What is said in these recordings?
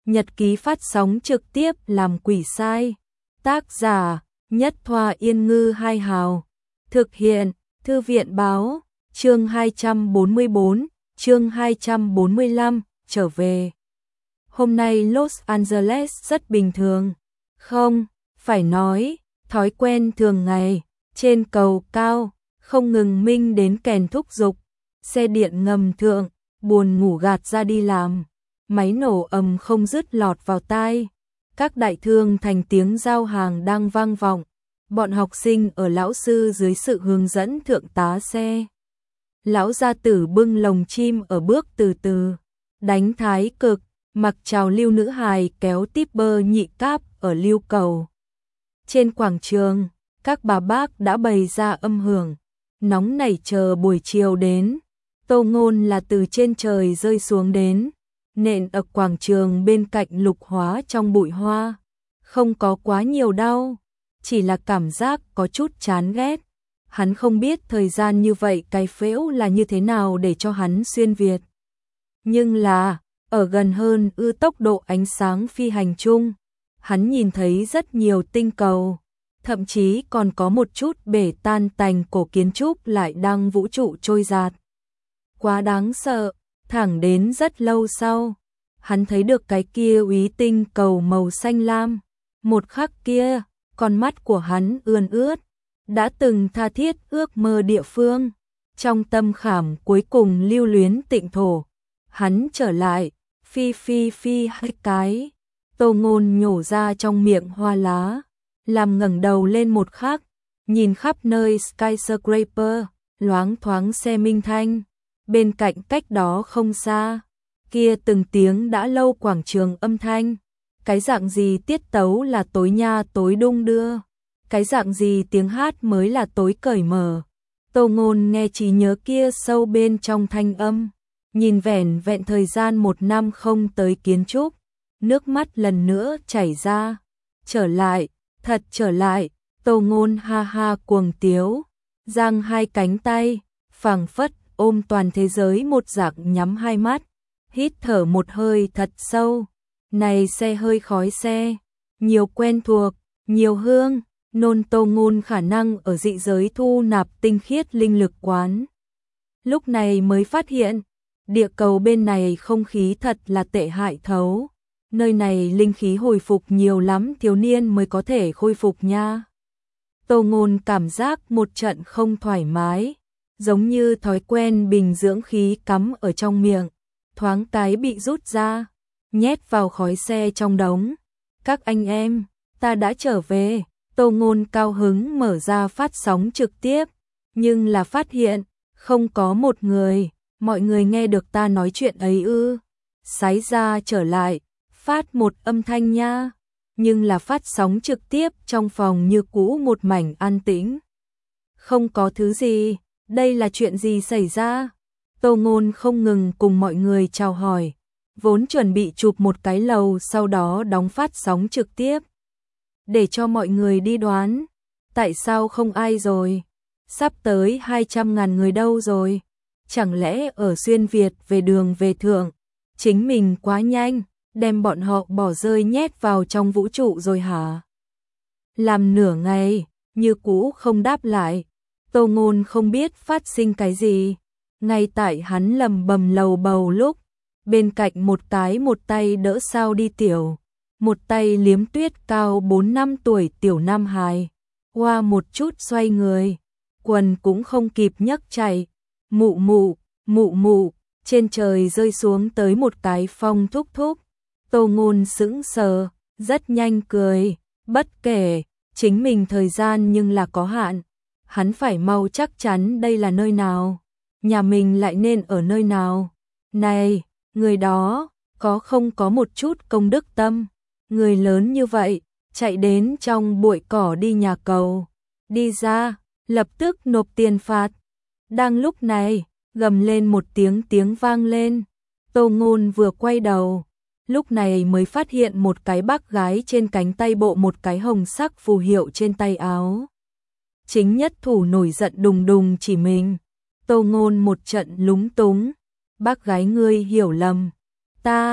Nhật ký phát sóng trực tiếp làm quỷ sai. Tác giả Nhất Thoa Yên Ngư Hai Hào. Thực hiện Thư viện Báo. Chương 244, chương 245, trở về. Hôm nay Los Angeles rất bình thường. Không, phải nói, thói quen thường ngày. Trên cầu cao, không ngừng minh đến kèn thúc giục. Xe điện ngầm thượng, buồn ngủ gạt ra đi làm. Máy nổ ầm không dứt lọt vào tai. Các đại thương thành tiếng giao hàng đang vang vọng. Bọn học sinh ở lão sư dưới sự hướng dẫn thượng tá xe. Lão gia tử bưng lồng chim ở bước từ từ. Đánh thái cực, mặc trào lưu nữ hài kéo tipper nhị cáp ở lưu cầu. Trên quảng trường, các bà bác đã bày ra âm hưởng. Nóng nảy chờ buổi chiều đến. Tô Ngôn là từ trên trời rơi xuống đến. Nện ở quảng trường bên cạnh lục hóa trong bụi hoa. Không có quá nhiều đau, chỉ là cảm giác có chút chán ghét. Hắn không biết thời gian như vậy cái phễu là như thế nào để cho hắn xuyên Việt. Nhưng là, ở gần hơn tốc độ ánh sáng phi hành chung, hắn nhìn thấy rất nhiều tinh cầu. Thậm chí còn có một chút bể tan tành cổ kiến trúc lại đang vũ trụ trôi dạt. Quá đáng sợ, thẳng đến rất lâu sau, hắn thấy được cái kia úy tinh cầu màu xanh lam. Một khắc kia, con mắt của hắn ươn ướt, đã từng tha thiết ước mơ địa phương. Trong tâm khảm cuối cùng lưu luyến tịnh thổ, hắn trở lại, phi hai cái. Tô Ngôn nhổ ra trong miệng hoa lá, làm ngẩng đầu lên một khắc, nhìn khắp nơi skyscraper, loáng thoáng xe minh thanh. Bên cạnh cách đó không xa, kia từng tiếng đã lâu quảng trường âm thanh. Cái dạng gì tiết tấu là tối nha tối đung đưa, cái dạng gì tiếng hát mới là tối cởi mở. Tô Ngôn nghe trí nhớ kia sâu bên trong thanh âm, nhìn vẻn vẹn thời gian 1 năm không tới kiến trúc, nước mắt lần nữa chảy ra. Trở lại, thật trở lại. Tô Ngôn ha ha cuồng tiếu, giang hai cánh tay, phảng phất ôm toàn thế giới một dạng, nhắm hai mắt, hít thở một hơi thật sâu. Này xe hơi khói xe, nhiều quen thuộc, nhiều hương, nôn Tô Ngôn khả năng ở dị giới thu nạp tinh khiết linh lực quán. Lúc này mới phát hiện, địa cầu bên này không khí thật là tệ hại thấu. Nơi này linh khí hồi phục nhiều lắm, thiếu niên mới có thể khôi phục nha. Tô Ngôn cảm giác một trận không thoải mái, giống như thói quen bình dưỡng khí cắm ở trong miệng, thoáng cái bị rút ra, nhét vào khói xe trong đống. Các anh em, ta đã trở về. Tô Ngôn cao hứng mở ra phát sóng trực tiếp, nhưng là phát hiện, không có một người. Mọi người nghe được ta nói chuyện ấy ư? Sái ra trở lại, phát một âm thanh nha. Nhưng là phát sóng trực tiếp trong phòng như cũ một mảnh an tĩnh. Không có thứ gì, đây là chuyện gì xảy ra? Tô Ngôn không ngừng cùng mọi người chào hỏi, vốn chuẩn bị chụp một cái lầu sau đó đóng phát sóng trực tiếp. Để cho mọi người đi đoán, tại sao không ai rồi? Sắp tới 200.000 người đâu rồi? Chẳng lẽ ở xuyên Việt về đường về thượng, chính mình quá nhanh, đem bọn họ bỏ rơi nhét vào trong vũ trụ rồi hả? Làm nửa ngày, như cũ không đáp lại. Tô Ngôn không biết phát sinh cái gì. Ngay tại hắn lầm bầm lầu bầu lúc, bên cạnh một tay đỡ sao đi tiểu, một tay liếm tuyết cao 4-5 tuổi tiểu nam hài. Qua một chút xoay người, quần cũng không kịp nhấc chạy. Mụ mụ, trên trời rơi xuống tới một cái phong thúc thúc. Tô Ngôn sững sờ, rất nhanh cười, bất kể, chính mình thời gian nhưng là có hạn. Hắn phải mau chắc chắn đây là nơi nào, nhà mình lại nên ở nơi nào. Này, người đó, không có một chút công đức tâm, người lớn như vậy, chạy đến trong bụi cỏ đi nhà cầu, đi ra, lập tức nộp tiền phạt. Đang lúc này, gầm lên một tiếng vang lên. Tô Ngôn vừa quay đầu, lúc này mới phát hiện một cái bác gái trên cánh tay bộ một cái hồng sắc phù hiệu trên tay áo. Chính nhất thủ nổi giận đùng đùng chỉ mình. Tô Ngôn một trận lúng túng. Bác gái ngươi hiểu lầm. Ta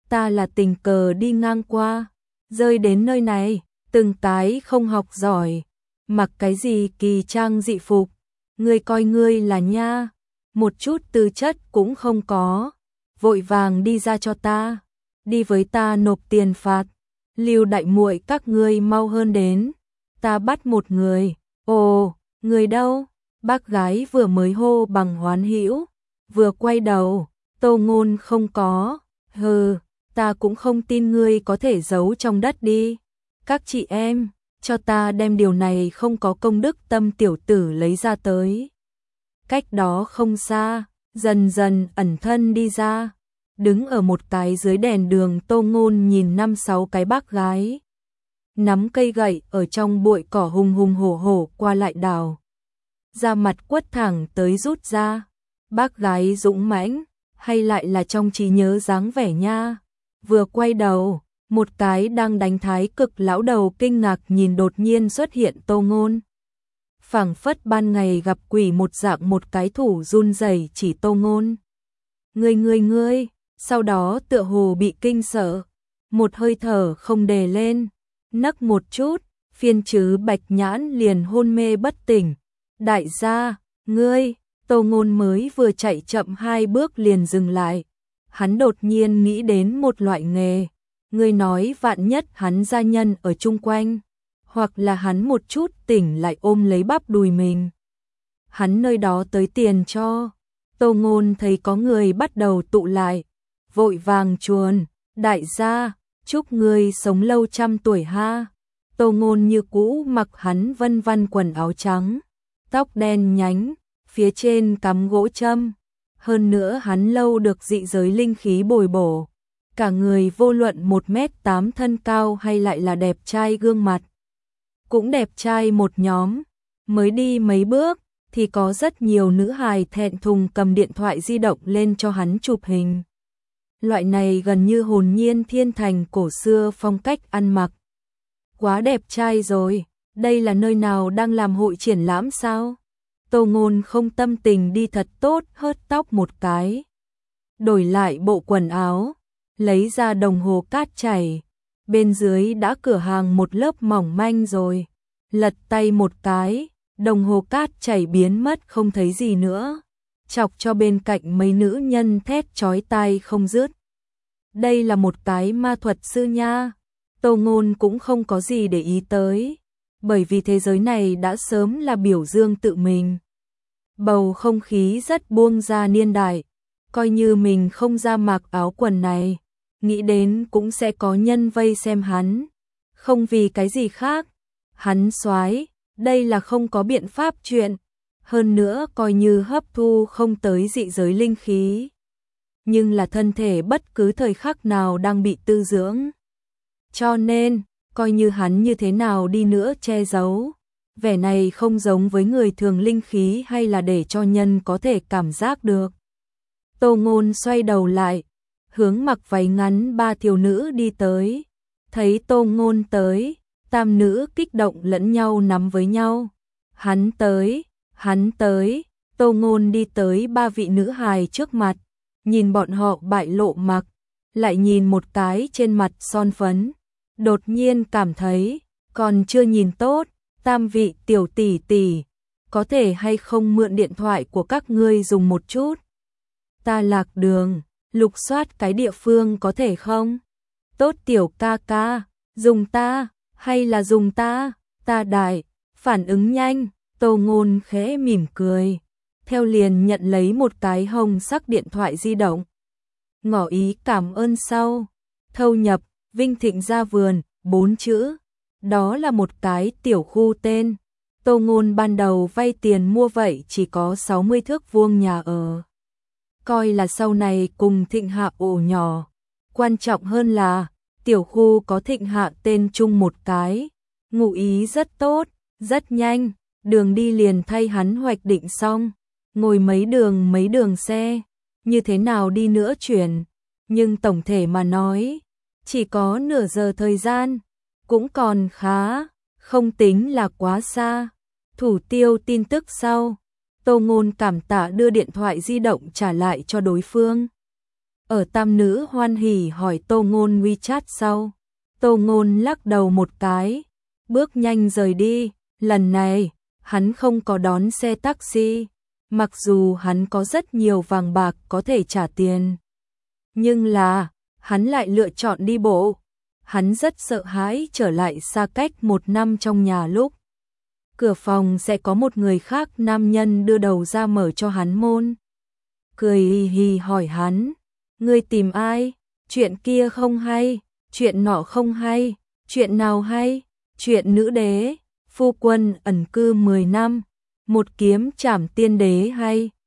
ta là tình cờ đi ngang qua, rơi đến nơi này, từng cái không học giỏi, mặc cái gì kỳ trang dị phục, ngươi coi ngươi là nha, một chút tư chất cũng không có, vội vàng đi ra cho ta, đi với ta nộp tiền phạt, Lưu đại muội các ngươi mau hơn đến, ta bắt một người, ồ, người đâu? Bác gái vừa mới hô bằng hoán hữu, vừa quay đầu, Tô Ngôn không có, hừ, ta cũng không tin ngươi có thể giấu trong đất đi. Các chị em, cho ta đem điều này không có công đức tâm tiểu tử lấy ra tới. Cách đó không xa, dần dần ẩn thân đi ra, đứng ở một cái dưới đèn đường. Tô Ngôn nhìn 5-6 cái bác gái, nắm cây gậy ở trong bụi cỏ hùng hùng hổ hổ qua lại đào. Ra mặt quất thẳng tới rút ra, bác gái dũng mãnh, hay lại là trong trí nhớ dáng vẻ nha. Vừa quay đầu, một cái đang đánh thái cực lão đầu kinh ngạc nhìn đột nhiên xuất hiện Tô Ngôn. Phảng phất ban ngày gặp quỷ một dạng, một cái thủ run rẩy chỉ Tô Ngôn. Ngươi, sau đó tựa hồ bị kinh sợ, một hơi thở không đề lên, nấc một chút, phiên chữ Bạch Nhãn liền hôn mê bất tỉnh. Đại gia, ngươi, Tô Ngôn mới vừa chạy chậm 2 bước liền dừng lại. Hắn đột nhiên nghĩ đến một loại nghề. Ngươi nói vạn nhất hắn gia nhân ở chung quanh, hoặc là hắn một chút tỉnh lại ôm lấy bắp đùi mình, hắn nơi đó tới tiền cho. Tô Ngôn thấy có người bắt đầu tụ lại, vội vàng chuồn, đại gia, chúc ngươi sống lâu trăm tuổi ha. Tô Ngôn như cũ mặc hắn vân vân quần áo trắng, tóc đen nhánh, phía trên cắm gỗ châm. Hơn nữa hắn lâu được dị giới linh khí bồi bổ, cả người vô luận 1m8 thân cao hay lại là đẹp trai, gương mặt cũng đẹp trai một nhóm. Mới đi mấy bước thì có rất nhiều nữ hài thẹn thùng cầm điện thoại di động lên cho hắn chụp hình. Loại này gần như hồn nhiên thiên thành cổ xưa phong cách ăn mặc. Quá đẹp trai rồi, đây là nơi nào đang làm hội triển lãm sao? Tô Ngôn không tâm tình đi thật tốt, hớt tóc một cái, đổi lại bộ quần áo, lấy ra đồng hồ cát chảy, bên dưới đã cửa hàng một lớp mỏng manh rồi, lật tay một cái, đồng hồ cát chảy biến mất không thấy gì nữa, chọc cho bên cạnh mấy nữ nhân thét chói tai không dứt. Đây là một cái ma thuật sư nha. Tô Ngôn cũng không có gì để ý tới, bởi vì thế giới này đã sớm là biểu dương tự mình. Bầu không khí rất buông ra niên đại, coi như mình không ra mặc áo quần này, nghĩ đến cũng sẽ có nhân vây xem hắn, không vì cái gì khác. Hắn soái, đây là không có biện pháp chuyện, hơn nữa coi như hấp thu không tới dị giới linh khí, nhưng là thân thể bất cứ thời khắc nào đang bị tư dưỡng. Cho nên, coi như hắn như thế nào đi nữa che giấu, vẻ này không giống với người thường linh khí hay là để cho nhân có thể cảm giác được. Tô Ngôn xoay đầu lại, hướng mặc váy ngắn 3 thiếu nữ đi tới. Thấy Tô Ngôn tới, tam nữ kích động lẫn nhau nắm với nhau. Hắn tới, Tô Ngôn đi tới 3 vị nữ hài trước mặt, nhìn bọn họ bại lộ mặc, lại nhìn một cái trên mặt son phấn, đột nhiên cảm thấy còn chưa nhìn tốt. Tam vị tiểu tỷ tỷ, có thể hay không mượn điện thoại của các ngươi dùng một chút? Ta lạc đường, lục soát cái địa phương có thể không? Tốt tiểu ca ca, dùng ta, hay là dùng ta? Ta đại, phản ứng nhanh. Tô Ngôn khẽ mỉm cười, theo liền nhận lấy một cái hồng sắc điện thoại di động. Ngỏ ý cảm ơn sau, thâu nhập, Vinh Thịnh Gia Vườn, 4 chữ. Đó là một cái tiểu khu tên. Tô Ngôn ban đầu vay tiền mua vậy chỉ có 60 thước vuông nhà ở. Coi là sau này cùng Thịnh Hạ ổ nhỏ. Quan trọng hơn là tiểu khu có Thịnh Hạ tên chung một cái. Ngụ ý rất tốt, rất nhanh, đường đi liền thay hắn hoạch định xong. Ngồi mấy đường xe, như thế nào đi nữa chuyển. Nhưng tổng thể mà nói, chỉ có nửa giờ thời gian. Cũng còn khá, không tính là quá xa. Thủ tiêu tin tức sau, Tô Ngôn cảm tạ đưa điện thoại di động trả lại cho đối phương. Ở tam nữ hoan hỉ hỏi Tô Ngôn WeChat sau. Tô Ngôn lắc đầu một cái, bước nhanh rời đi. Lần này, hắn không có đón xe taxi, mặc dù hắn có rất nhiều vàng bạc có thể trả tiền. Nhưng là, hắn lại lựa chọn đi bộ. Hắn rất sợ hãi trở lại xa cách 1 năm trong nhà lúc cửa phòng sẽ có một người khác nam nhân đưa đầu ra mở cho hắn môn. Cười hì hì hỏi hắn, ngươi tìm ai? Chuyện kia không hay, chuyện nọ không hay, chuyện nào hay? Chuyện nữ đế, phu quân ẩn cư 10 năm, một kiếm trảm tiên đế hay?